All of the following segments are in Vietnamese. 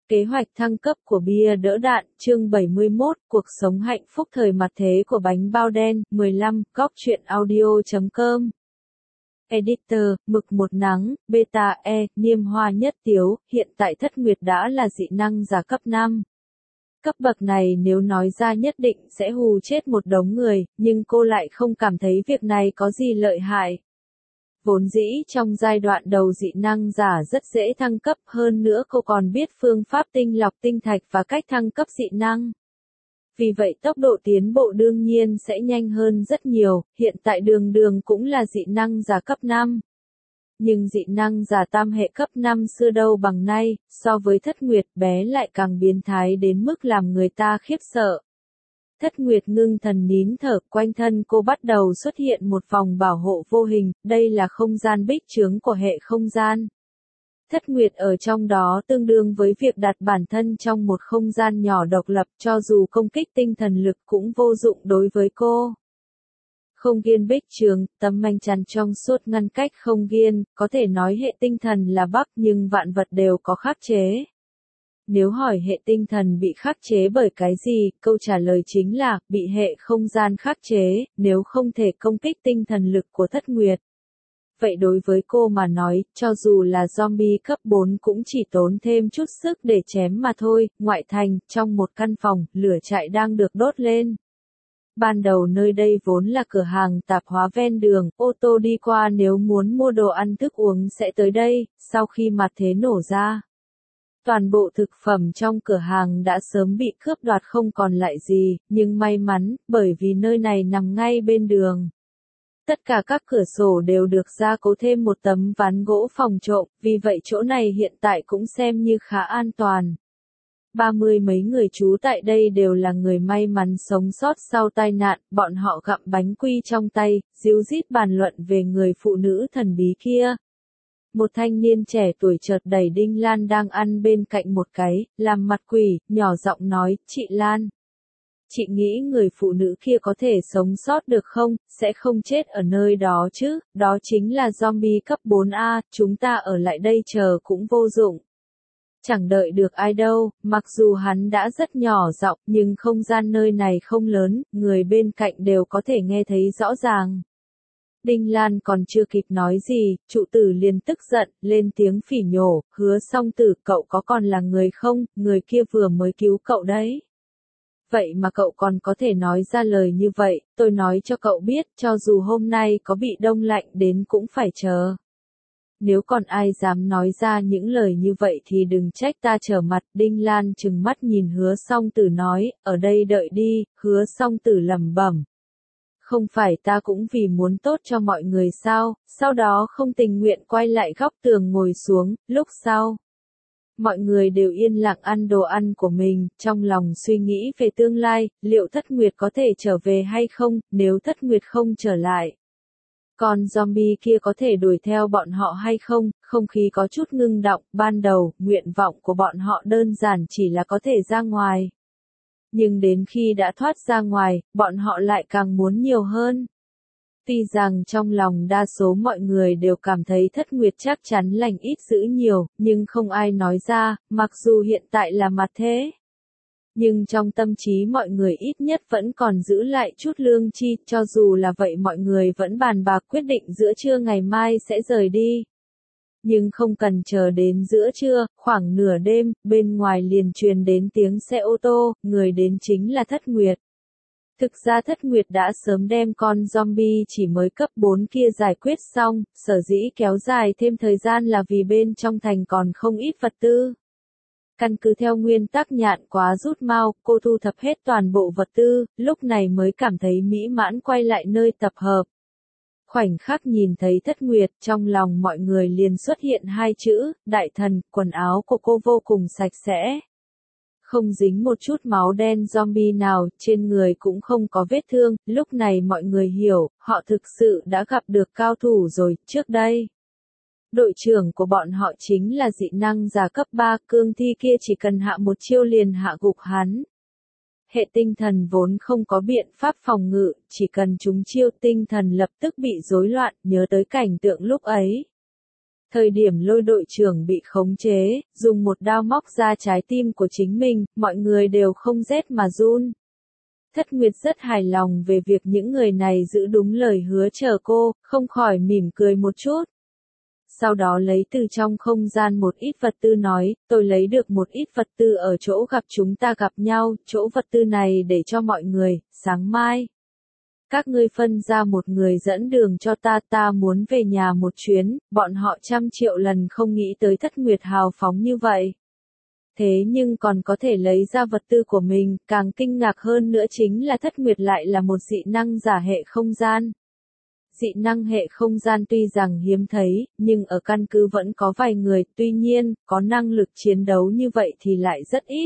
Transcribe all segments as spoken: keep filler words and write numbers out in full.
Kế hoạch thăng cấp của bia đỡ đạn, chương bảy mươi mốt, cuộc sống hạnh phúc thời mặt thế của bánh bao đen, mười lăm, góc truyện audio chấm com. Editor, mực một nắng, beta E, niêm hoa nhất tiếu, hiện tại Thất Nguyệt đã là dị năng giả cấp năm. Cấp bậc này nếu nói ra nhất định sẽ hù chết một đống người, nhưng cô lại không cảm thấy việc này có gì lợi hại. Vốn dĩ trong giai đoạn đầu dị năng giả rất dễ thăng cấp, hơn nữa cô còn biết phương pháp tinh lọc tinh thạch và cách thăng cấp dị năng. Vì vậy tốc độ tiến bộ đương nhiên sẽ nhanh hơn rất nhiều, hiện tại Đường Đường cũng là dị năng giả cấp năm. Nhưng dị năng giả tam hệ cấp năm xưa đâu bằng nay, so với Thất Nguyệt bé lại càng biến thái đến mức làm người ta khiếp sợ. Thất Nguyệt ngưng thần nín thở, quanh thân cô bắt đầu xuất hiện một vòng bảo hộ vô hình, đây là không gian bích chướng của hệ không gian. Thất Nguyệt ở trong đó tương đương với việc đặt bản thân trong một không gian nhỏ độc lập, cho dù công kích tinh thần lực cũng vô dụng đối với cô. Không gian bích chướng, tấm manh chắn trong suốt ngăn cách không gian, có thể nói hệ tinh thần là Bắc nhưng vạn vật đều có khắc chế. Nếu hỏi hệ tinh thần bị khắc chế bởi cái gì, câu trả lời chính là, bị hệ không gian khắc chế, nếu không thể công kích tinh thần lực của Thất Nguyệt. Vậy đối với cô mà nói, cho dù là zombie cấp bốn cũng chỉ tốn thêm chút sức để chém mà thôi. Ngoại thành, trong một căn phòng, lửa chạy đang được đốt lên. Ban đầu nơi đây vốn là cửa hàng tạp hóa ven đường, ô tô đi qua nếu muốn mua đồ ăn thức uống sẽ tới đây, sau khi mặt thế nổ ra. Toàn bộ thực phẩm trong cửa hàng đã sớm bị cướp đoạt không còn lại gì, nhưng may mắn, bởi vì nơi này nằm ngay bên đường. Tất cả các cửa sổ đều được gia cố thêm một tấm ván gỗ phòng trộm, vì vậy chỗ này hiện tại cũng xem như khá an toàn. Ba mươi mấy người trú tại đây đều là người may mắn sống sót sau tai nạn, bọn họ gặm bánh quy trong tay, díu dít bàn luận về người phụ nữ thần bí kia. Một thanh niên trẻ tuổi chợt đẩy Đinh Lan đang ăn bên cạnh một cái, làm mặt quỷ, nhỏ giọng nói, chị Lan. Chị nghĩ người phụ nữ kia có thể sống sót được không, sẽ không chết ở nơi đó chứ, đó chính là zombie cấp bốn A, chúng ta ở lại đây chờ cũng vô dụng. Chẳng đợi được ai đâu, mặc dù hắn đã rất nhỏ giọng, nhưng không gian nơi này không lớn, người bên cạnh đều có thể nghe thấy rõ ràng. Đinh Lan còn chưa kịp nói gì, trụ tử liền tức giận, lên tiếng phỉ nhổ, Hứa Song Tử, cậu có còn là người không, người kia vừa mới cứu cậu đấy. Vậy mà cậu còn có thể nói ra lời như vậy, tôi nói cho cậu biết, cho dù hôm nay có bị đông lạnh đến cũng phải chờ. Nếu còn ai dám nói ra những lời như vậy thì đừng trách ta trở mặt. Đinh Lan trừng mắt nhìn Hứa Song Tử nói, ở đây đợi đi. Hứa Song Tử lẩm bẩm. Không phải ta cũng vì muốn tốt cho mọi người sao, sau đó không tình nguyện quay lại góc tường ngồi xuống, lúc sau. Mọi người đều yên lặng ăn đồ ăn của mình, trong lòng suy nghĩ về tương lai, liệu Thất Nguyệt có thể trở về hay không, nếu Thất Nguyệt không trở lại. Còn zombie kia có thể đuổi theo bọn họ hay không, không khí có chút ngưng đọng, ban đầu, nguyện vọng của bọn họ đơn giản chỉ là có thể ra ngoài. Nhưng đến khi đã thoát ra ngoài, bọn họ lại càng muốn nhiều hơn. Tuy rằng trong lòng đa số mọi người đều cảm thấy Thất Nguyệt chắc chắn lành ít dữ nhiều, nhưng không ai nói ra, mặc dù hiện tại là mặt thế. Nhưng trong tâm trí mọi người ít nhất vẫn còn giữ lại chút lương chi, cho dù là vậy mọi người vẫn bàn bạc quyết định giữa trưa ngày mai sẽ rời đi. Nhưng không cần chờ đến giữa trưa, khoảng nửa đêm, bên ngoài liền truyền đến tiếng xe ô tô, người đến chính là Thất Nguyệt. Thực ra Thất Nguyệt đã sớm đem con zombie chỉ mới cấp bốn kia giải quyết xong, sở dĩ kéo dài thêm thời gian là vì bên trong thành còn không ít vật tư. Căn cứ theo nguyên tắc nhạn quá rút mau, cô thu thập hết toàn bộ vật tư, lúc này mới cảm thấy mỹ mãn quay lại nơi tập hợp. Khoảnh khắc nhìn thấy Thất Nguyệt, trong lòng mọi người liền xuất hiện hai chữ, đại thần, quần áo của cô vô cùng sạch sẽ. Không dính một chút máu đen zombie nào, trên người cũng không có vết thương, lúc này mọi người hiểu, họ thực sự đã gặp được cao thủ rồi, trước đây. Đội trưởng của bọn họ chính là dị năng giả cấp ba, cương thi kia chỉ cần hạ một chiêu liền hạ gục hắn. Hệ tinh thần vốn không có biện pháp phòng ngự, chỉ cần chúng chiêu tinh thần lập tức bị rối loạn, nhớ tới cảnh tượng lúc ấy. Thời điểm Lôi đội trưởng bị khống chế, dùng một đao móc ra trái tim của chính mình, mọi người đều không rét mà run. Thất Nguyệt rất hài lòng về việc những người này giữ đúng lời hứa chờ cô, không khỏi mỉm cười một chút. Sau đó lấy từ trong không gian một ít vật tư nói, tôi lấy được một ít vật tư ở chỗ gặp chúng ta gặp nhau, chỗ vật tư này để cho mọi người, sáng mai. Các ngươi phân ra một người dẫn đường cho ta, ta muốn về nhà một chuyến, bọn họ trăm triệu lần không nghĩ tới Thất Nguyệt hào phóng như vậy. Thế nhưng còn có thể lấy ra vật tư của mình, càng kinh ngạc hơn nữa chính là Thất Nguyệt lại là một dị năng giả hệ không gian. Dị năng hệ không gian tuy rằng hiếm thấy, nhưng ở căn cứ vẫn có vài người, tuy nhiên, có năng lực chiến đấu như vậy thì lại rất ít.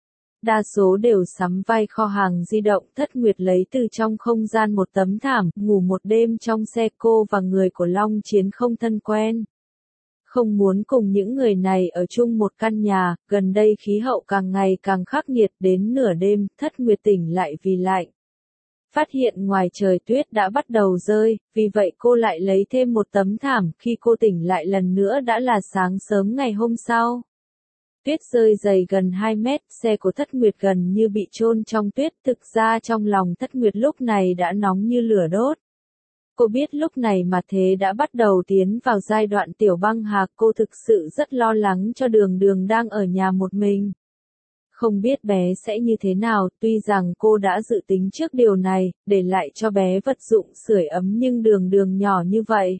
Đa số đều sắm vai kho hàng di động. Thất Nguyệt lấy từ trong không gian một tấm thảm, ngủ một đêm trong xe. Cô và người của Long Chiến không thân quen. Không muốn cùng những người này ở chung một căn nhà, gần đây khí hậu càng ngày càng khắc nghiệt, đến nửa đêm, Thất Nguyệt tỉnh lại vì lạnh. Phát hiện ngoài trời tuyết đã bắt đầu rơi, vì vậy cô lại lấy thêm một tấm thảm, khi cô tỉnh lại lần nữa đã là sáng sớm ngày hôm sau. Tuyết rơi dày gần hai mét, xe của Thất Nguyệt gần như bị chôn trong tuyết, thực ra trong lòng Thất Nguyệt lúc này đã nóng như lửa đốt. Cô biết lúc này mà thế đã bắt đầu tiến vào giai đoạn tiểu băng hà, cô thực sự rất lo lắng cho Đường Đường đang ở nhà một mình. Không biết bé sẽ như thế nào, tuy rằng cô đã dự tính trước điều này, để lại cho bé vật dụng sưởi ấm nhưng Đường Đường nhỏ như vậy.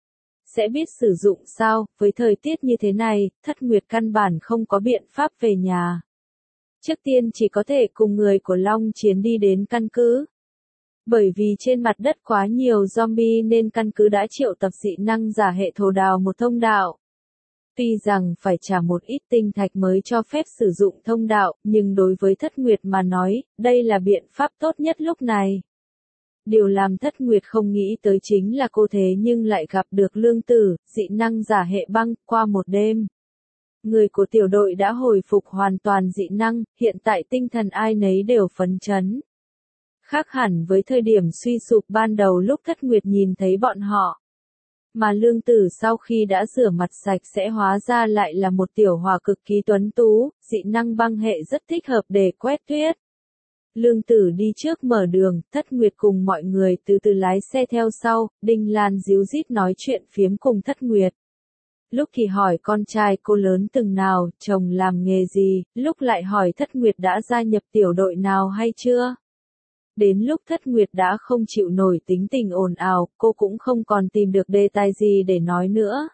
Sẽ biết sử dụng sao, với thời tiết như thế này, Thất Nguyệt căn bản không có biện pháp về nhà. Trước tiên chỉ có thể cùng người của Long Chiến đi đến căn cứ. Bởi vì trên mặt đất quá nhiều zombie nên căn cứ đã triệu tập dị năng giả hệ thổ đào một thông đạo. Tuy rằng phải trả một ít tinh thạch mới cho phép sử dụng thông đạo, nhưng đối với Thất Nguyệt mà nói, đây là biện pháp tốt nhất lúc này. Điều làm Thất Nguyệt không nghĩ tới chính là cô thế nhưng lại gặp được Lương Tử, dị năng giả hệ băng, qua một đêm. Người của tiểu đội đã hồi phục hoàn toàn dị năng, hiện tại tinh thần ai nấy đều phấn chấn. Khác hẳn với thời điểm suy sụp ban đầu lúc Thất Nguyệt nhìn thấy bọn họ. Mà Lương Tử sau khi đã rửa mặt sạch sẽ hóa ra lại là một tiểu hòa cực kỳ tuấn tú, dị năng băng hệ rất thích hợp để quét tuyết. Lương Tử đi trước mở đường, Thất Nguyệt cùng mọi người từ từ lái xe theo sau, Đinh Lan díu dít nói chuyện phiếm cùng Thất Nguyệt. Lúc thì hỏi con trai cô lớn từng nào, chồng làm nghề gì, lúc lại hỏi Thất Nguyệt đã gia nhập tiểu đội nào hay chưa. Đến lúc Thất Nguyệt đã không chịu nổi tính tình ồn ào, cô cũng không còn tìm được đề tài gì để nói nữa.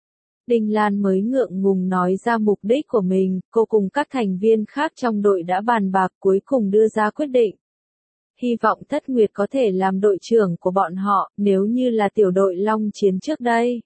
Đinh Lan mới ngượng ngùng nói ra mục đích của mình, cô cùng các thành viên khác trong đội đã bàn bạc cuối cùng đưa ra quyết định. Hy vọng Thất Nguyệt có thể làm đội trưởng của bọn họ, nếu như là tiểu đội Long Chiến trước đây.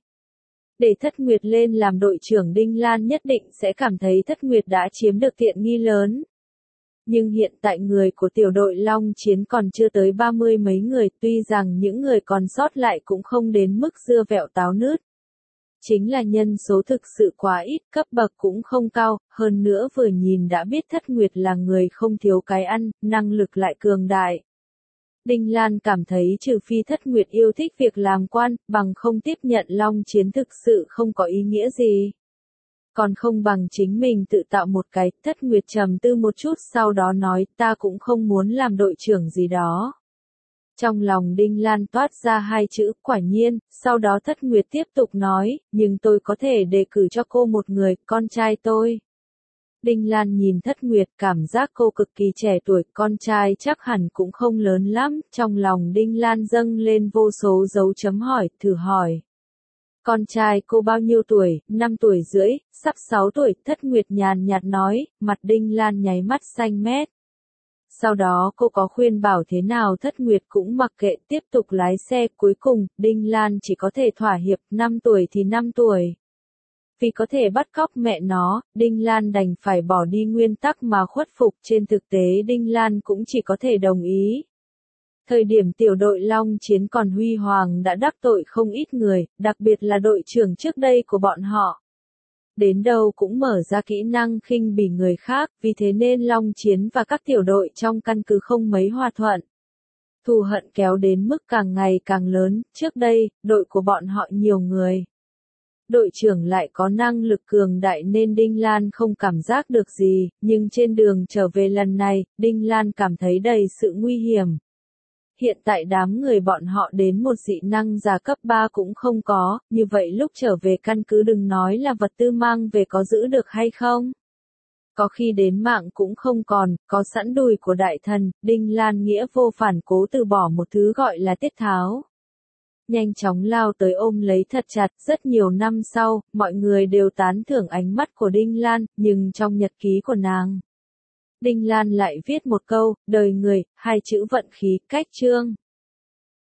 Để Thất Nguyệt lên làm đội trưởng Đinh Lan nhất định sẽ cảm thấy Thất Nguyệt đã chiếm được tiện nghi lớn. Nhưng hiện tại người của tiểu đội Long Chiến còn chưa tới ba mươi mấy người, tuy rằng những người còn sót lại cũng không đến mức dưa vẹo táo nứt. Chính là nhân số thực sự quá ít, cấp bậc cũng không cao, hơn nữa vừa nhìn đã biết Thất Nguyệt là người không thiếu cái ăn, năng lực lại cường đại. Đinh Lan cảm thấy trừ phi Thất Nguyệt yêu thích việc làm quan, bằng không tiếp nhận Long Chiến thực sự không có ý nghĩa gì. Còn không bằng chính mình tự tạo một cái. Thất Nguyệt trầm tư một chút sau đó nói, ta cũng không muốn làm đội trưởng gì đó. Trong lòng Đinh Lan toát ra hai chữ, quả nhiên, sau đó Thất Nguyệt tiếp tục nói, nhưng tôi có thể đề cử cho cô một người, con trai tôi. Đinh Lan nhìn Thất Nguyệt, cảm giác cô cực kỳ trẻ tuổi, con trai chắc hẳn cũng không lớn lắm, trong lòng Đinh Lan dâng lên vô số dấu chấm hỏi, thử hỏi. Con trai cô bao nhiêu tuổi, năm tuổi rưỡi, sắp sáu tuổi, Thất Nguyệt nhàn nhạt nói, mặt Đinh Lan nháy mắt xanh mét. Sau đó cô có khuyên bảo thế nào Thất Nguyệt cũng mặc kệ tiếp tục lái xe, cuối cùng, Đinh Lan chỉ có thể thỏa hiệp, năm tuổi thì năm tuổi. Vì có thể bắt cóc mẹ nó, Đinh Lan đành phải bỏ đi nguyên tắc mà khuất phục, trên thực tế Đinh Lan cũng chỉ có thể đồng ý. Thời điểm tiểu đội Long Chiến còn huy hoàng đã đắc tội không ít người, đặc biệt là đội trưởng trước đây của bọn họ. Đến đâu cũng mở ra kỹ năng khinh bỉ người khác, vì thế nên Long Chiến và các tiểu đội trong căn cứ không mấy hòa thuận. Thù hận kéo đến mức càng ngày càng lớn, trước đây, đội của bọn họ nhiều người. Đội trưởng lại có năng lực cường đại nên Đinh Lan không cảm giác được gì, nhưng trên đường trở về lần này, Đinh Lan cảm thấy đầy sự nguy hiểm. Hiện tại đám người bọn họ đến một dị năng giả cấp ba cũng không có, như vậy lúc trở về căn cứ đừng nói là vật tư mang về có giữ được hay không. Có khi đến mạng cũng không còn, có sẵn đùi của đại thần, Đinh Lan nghĩa vô phản cố từ bỏ một thứ gọi là tiết tháo. Nhanh chóng lao tới ôm lấy thật chặt, rất nhiều năm sau, mọi người đều tán thưởng ánh mắt của Đinh Lan, nhưng trong nhật ký của nàng, Đinh Lan lại viết một câu, đời người, hai chữ vận khí, cách chương.